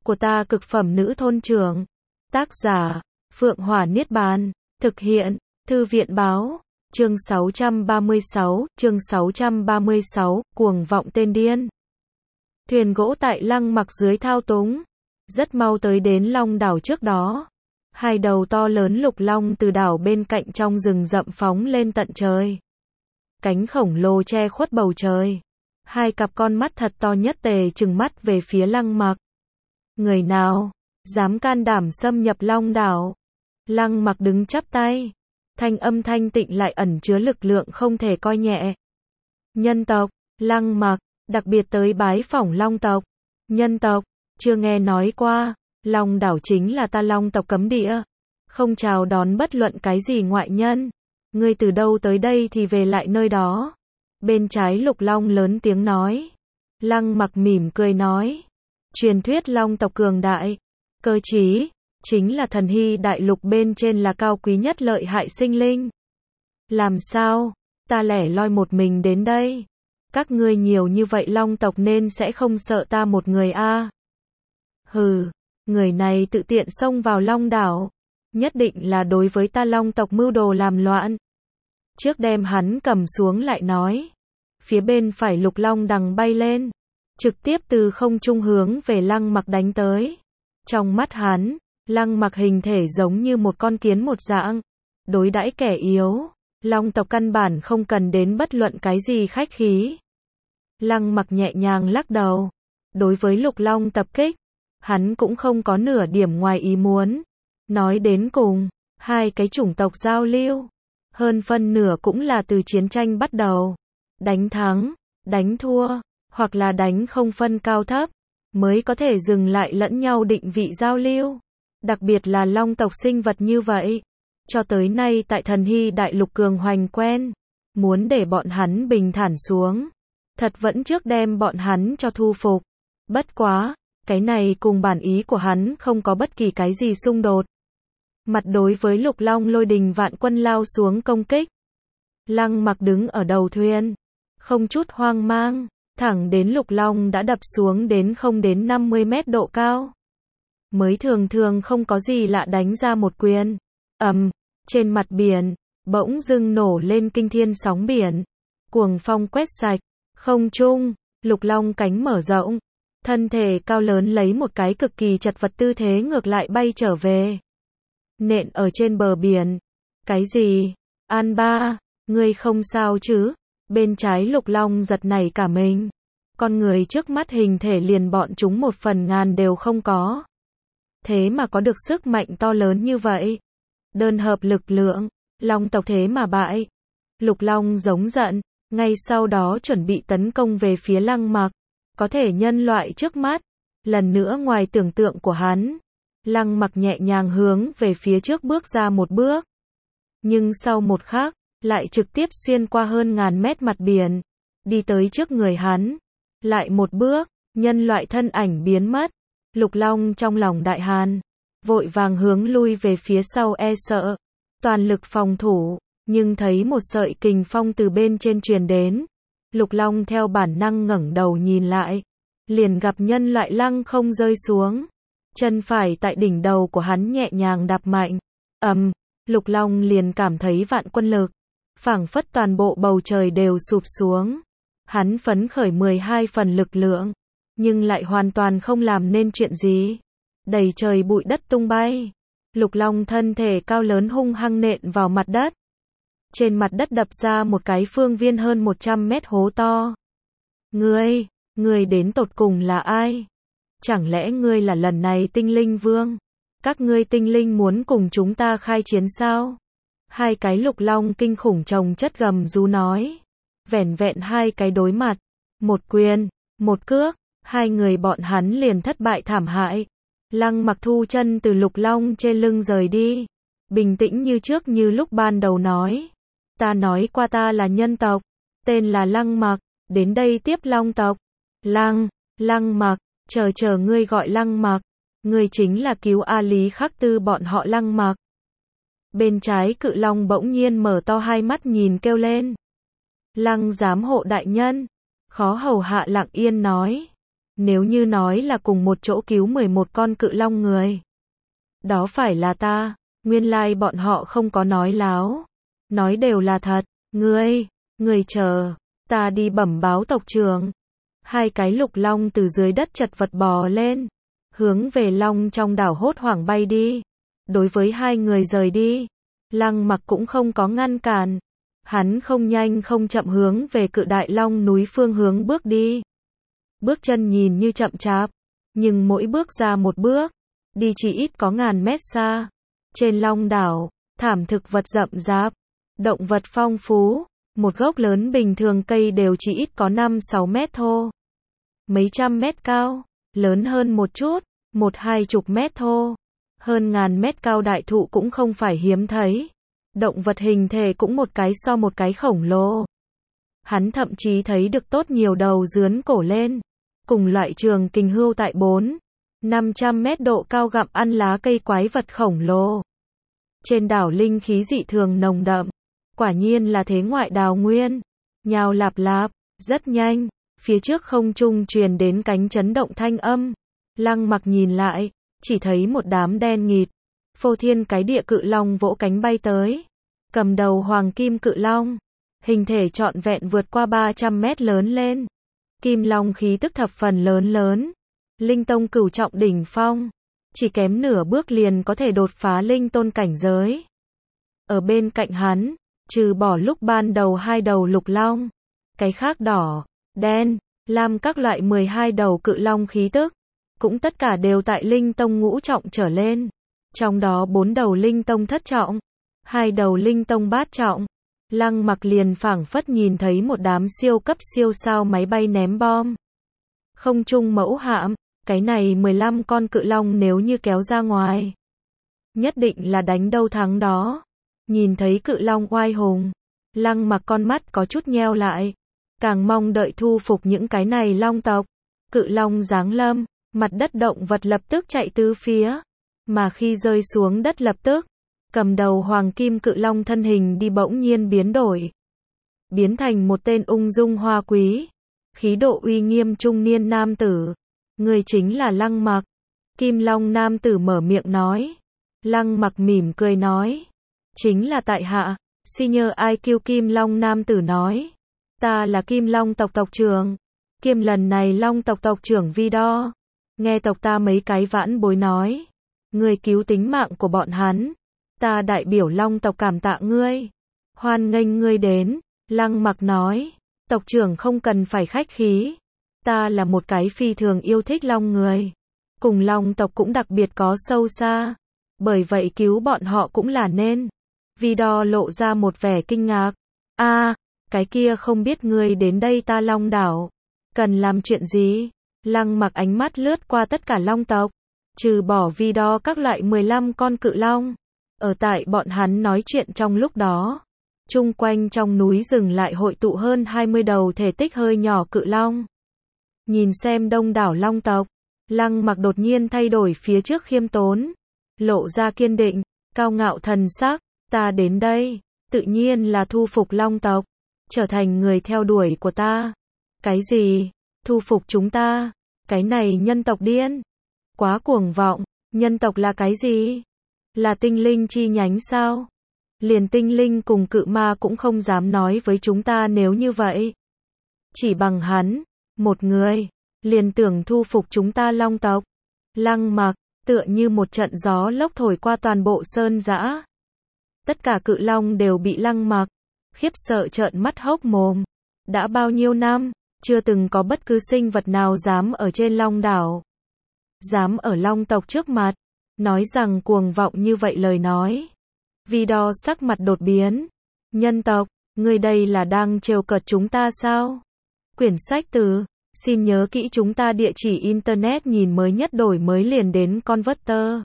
của ta cực phẩm nữ thôn trưởng. Tác giả, Phượng Hỏa Niết Bàn. Thực hiện, Thư viện báo. Chương 636, cuồng vọng tên điên. Thuyền gỗ tại Lăng Mặc dưới thao túng, rất mau tới đến Long đảo trước đó. Hai đầu to lớn lục long từ đảo bên cạnh trong rừng rậm phóng lên tận trời. Cánh khổng lồ che khuất bầu trời. Hai cặp con mắt thật to nhất tề trừng mắt về phía Lăng Mặc. Người nào dám can đảm xâm nhập Long đảo? Lăng Mặc đứng chắp tay, thanh âm thanh tịnh lại ẩn chứa lực lượng không thể coi nhẹ. Nhân tộc, Lăng Mặc, đặc biệt tới bái phỏng Long tộc. Nhân tộc, chưa nghe nói qua, Long đảo chính là ta Long tộc cấm địa, không chào đón bất luận cái gì ngoại nhân. Ngươi từ đâu tới đây thì về lại nơi đó. Bên trái lục long lớn tiếng nói. Lăng Mặc mỉm cười nói. Truyền thuyết Long tộc cường đại, cơ trí, chính là thần hy đại lục bên trên là cao quý nhất lợi hại sinh linh. Làm sao, ta lẻ loi một mình đến đây? Các ngươi nhiều như vậy Long tộc nên sẽ không sợ ta một người a? Hừ, người này tự tiện xông vào Long đảo, nhất định là đối với ta Long tộc mưu đồ làm loạn. Trước đem hắn cầm xuống lại nói. Phía bên phải lục long đằng bay lên, trực tiếp từ không trung hướng về Lăng Mặc đánh tới. Trong mắt hắn, Lăng Mặc hình thể giống như một con kiến một dạng, đối đãi kẻ yếu, Long tộc căn bản không cần đến bất luận cái gì khách khí. Lăng Mặc nhẹ nhàng lắc đầu, đối với lục long tập kích, hắn cũng không có nửa điểm ngoài ý muốn. Nói đến cùng, hai cái chủng tộc giao lưu, hơn phân nửa cũng là từ chiến tranh bắt đầu. Đánh thắng, đánh thua, hoặc là đánh không phân cao thấp, mới có thể dừng lại lẫn nhau định vị giao lưu. Đặc biệt là Long tộc sinh vật như vậy, cho tới nay tại thần hy đại lục cường hoành quen, muốn để bọn hắn bình thản xuống, thật vẫn trước đem bọn hắn cho thu phục. Bất quá, cái này cùng bản ý của hắn không có bất kỳ cái gì xung đột. Mặt đối với lục long lôi đình vạn quân lao xuống công kích. Lăng Mặc đứng ở đầu thuyền, không chút hoang mang, thẳng đến lục long đã đập xuống đến không đến 50 mét độ cao. Mới thường không có gì lạ đánh ra một quyền. Trên mặt biển, bỗng dưng nổ lên kinh thiên sóng biển. Cuồng phong quét sạch, không trung, lục long cánh mở rộng. Thân thể cao lớn lấy một cái cực kỳ chật vật tư thế ngược lại bay trở về. Nện ở trên bờ biển. Cái gì? An Ba, ngươi không sao chứ? Bên trái lục long giật nảy cả mình. Con người trước mắt hình thể liền bọn chúng 1/1000 đều không có. Thế mà có được sức mạnh to lớn như vậy. Đơn hợp lực lượng, Long tộc thế mà bại. Lục long giống giận, ngay sau đó chuẩn bị tấn công về phía Lăng Mặc. Có thể nhân loại trước mắt, lần nữa ngoài tưởng tượng của hắn. Lăng Mặc nhẹ nhàng hướng về phía trước bước ra một bước. Nhưng sau một khắc, lại trực tiếp xuyên qua hơn 1000 mét mặt biển, đi tới trước người hắn. Lại một bước, nhân loại thân ảnh biến mất. Lục long trong lòng đại hàn, vội vàng hướng lui về phía sau e sợ. Toàn lực phòng thủ, nhưng thấy một sợi kình phong từ bên trên truyền đến. Lục long theo bản năng ngẩng đầu nhìn lại, liền gặp nhân loại lăng không rơi xuống. Chân phải tại đỉnh đầu của hắn nhẹ nhàng đạp mạnh. Lục long liền cảm thấy vạn quân lực, phảng phất toàn bộ bầu trời đều sụp xuống. Hắn phấn khởi 12 phần lực lượng, nhưng lại hoàn toàn không làm nên chuyện gì. Đầy trời bụi đất tung bay. Lục long thân thể cao lớn hung hăng nện vào mặt đất. Trên mặt đất đập ra một cái phương viên hơn 100 mét hố to. Ngươi đến tột cùng là ai? Chẳng lẽ ngươi là lần này tinh linh vương? Các ngươi tinh linh muốn cùng chúng ta khai chiến sao? Hai cái lục long kinh khủng chồng chất gầm rú nói. Vẻn vẹn hai cái đối mặt, một quyền, một cước, hai người bọn hắn liền thất bại thảm hại. Lăng Mặc thu chân từ lục long trên lưng rời đi, bình tĩnh như trước như lúc ban đầu nói. Ta nói qua ta là nhân tộc, tên là Lăng Mặc, đến đây tiếp Long tộc. Lăng Mặc, chờ ngươi gọi Lăng Mặc, ngươi chính là cứu A Lý Khắc Tư bọn họ Lăng Mặc. Bên trái cự long bỗng nhiên mở to hai mắt nhìn kêu lên. Lăng giám hộ đại nhân, khó hầu hạ lặng yên nói. Nếu như nói là cùng một chỗ cứu 11 con cự long người. Đó phải là ta, nguyên lai bọn họ không có nói láo. Nói đều là thật, người chờ, ta đi bẩm báo tộc trưởng. Hai cái lục long từ dưới đất chật vật bò lên, hướng về long trong đảo hốt hoảng bay đi. Đối với hai người rời đi, Lăng Mặc cũng không có ngăn cản. Hắn không nhanh không chậm hướng về cự đại long núi phương hướng bước đi. Bước chân nhìn như chậm chạp, nhưng mỗi bước ra một bước, đi chỉ ít có ngàn mét xa. Trên long đảo, thảm thực vật rậm rạp, động vật phong phú, một gốc lớn bình thường cây đều chỉ ít có 5-6 mét thô. Mấy trăm mét cao, lớn hơn một chút, 1-20 mét thô. Hơn ngàn mét cao đại thụ cũng không phải hiếm thấy. Động vật hình thể cũng một cái so một cái khổng lồ. Hắn thậm chí thấy được tốt nhiều đầu dướn cổ lên. Cùng loại trường kình hươu tại 400-500 mét độ cao gặm ăn lá cây quái vật khổng lồ. Trên đảo linh khí dị thường nồng đậm. Quả nhiên là thế ngoại đào nguyên. Nhào lạp lạp, rất nhanh. Phía trước không trung truyền đến cánh chấn động thanh âm. Lăng Mặc nhìn lại, chỉ thấy một đám đen nghịt. Phô thiên cái địa cự long vỗ cánh bay tới. Cầm đầu hoàng kim cự long. Hình thể trọn vẹn vượt qua 300 mét lớn lên. Kim long khí tức thập phần lớn. Linh tông cửu trọng đỉnh phong. Chỉ kém nửa bước liền có thể đột phá linh tôn cảnh giới. Ở bên cạnh hắn, trừ bỏ lúc ban đầu hai đầu lục long. Cái khác đỏ, đen, lam các loại 12 đầu cự long khí tức. Cũng tất cả đều tại linh tông ngũ trọng trở lên. Trong đó 4 đầu linh tông thất trọng, 2 đầu linh tông bát trọng. Lăng Mặc liền phảng phất nhìn thấy một đám siêu cấp siêu sao máy bay ném bom. Không trung mẫu hạm, cái này 15 con cự long nếu như kéo ra ngoài, nhất định là đánh đâu thắng đó. Nhìn thấy cự long oai hùng, Lăng Mặc con mắt có chút nheo lại, càng mong đợi thu phục những cái này long tộc. Cự long giáng lâm, mặt đất động vật lập tức chạy tứ phía. Mà khi rơi xuống đất lập tức, cầm đầu hoàng kim cự long thân hình đi bỗng nhiên biến đổi. Biến thành một tên ung dung hoa quý, khí độ uy nghiêm trung niên nam tử. Người chính là Lăng Mặc. Kim long nam tử mở miệng nói. Lăng Mặc mỉm cười nói. Chính là tại hạ, Senior IQ Kim long nam tử nói. Ta là Kim long tộc tộc trưởng. Kiêm lần này long tộc tộc trưởng Vidor. Nghe tộc ta mấy cái vãn bối nói. Ngươi cứu tính mạng của bọn hắn. Ta đại biểu long tộc cảm tạ ngươi. Hoan nghênh ngươi đến. Lăng Mặc nói. Tộc trưởng không cần phải khách khí. Ta là một cái phi thường yêu thích long người. Cùng long tộc cũng đặc biệt có sâu xa. Bởi vậy cứu bọn họ cũng là nên. Vidor lộ ra một vẻ kinh ngạc. Cái kia không biết ngươi đến đây ta long đảo. Cần làm chuyện gì? Lăng Mặc ánh mắt lướt qua tất cả long tộc. Trừ bỏ Vidor các loại 15 con cự long. Ở tại bọn hắn nói chuyện trong lúc đó. Chung quanh trong núi rừng lại hội tụ hơn 20 đầu thể tích hơi nhỏ cự long. Nhìn xem đông đảo long tộc. Lăng Mặc đột nhiên thay đổi phía trước khiêm tốn. Lộ ra kiên định, cao ngạo thần sắc. Ta đến đây, tự nhiên là thu phục long tộc. Trở thành người theo đuổi của ta. Cái gì? Thu phục chúng ta? Cái này nhân tộc điên. Quá cuồng vọng. Nhân tộc là cái gì? Là tinh linh chi nhánh sao? Liền tinh linh cùng cự ma cũng không dám nói với chúng ta nếu như vậy. Chỉ bằng hắn, một người, liền tưởng thu phục chúng ta long tộc. Lăng Mặc, tựa như một trận gió lốc thổi qua toàn bộ sơn dã. Tất cả cự long đều bị Lăng Mặc khiếp sợ trợn mắt hốc mồm. Đã bao nhiêu năm, chưa từng có bất cứ sinh vật nào dám ở trên long đảo. Dám ở long tộc trước mặt, nói rằng cuồng vọng như vậy lời nói. Vidor sắc mặt đột biến. Nhân tộc, ngươi đây là đang trêu cợt chúng ta sao? Quyển sách từ, xin nhớ kỹ chúng ta địa chỉ internet nhìn mới nhất đổi mới liền đến Converter.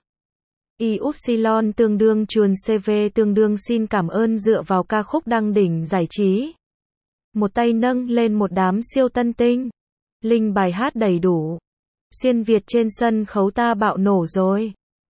Y-upsilon tương đương chuồn CV tương đương xin cảm ơn dựa vào ca khúc đăng đỉnh giải trí. Một tay nâng lên một đám siêu tân tinh. Linh bài hát đầy đủ. Xuyên Việt trên sân khấu ta bạo nổ rồi.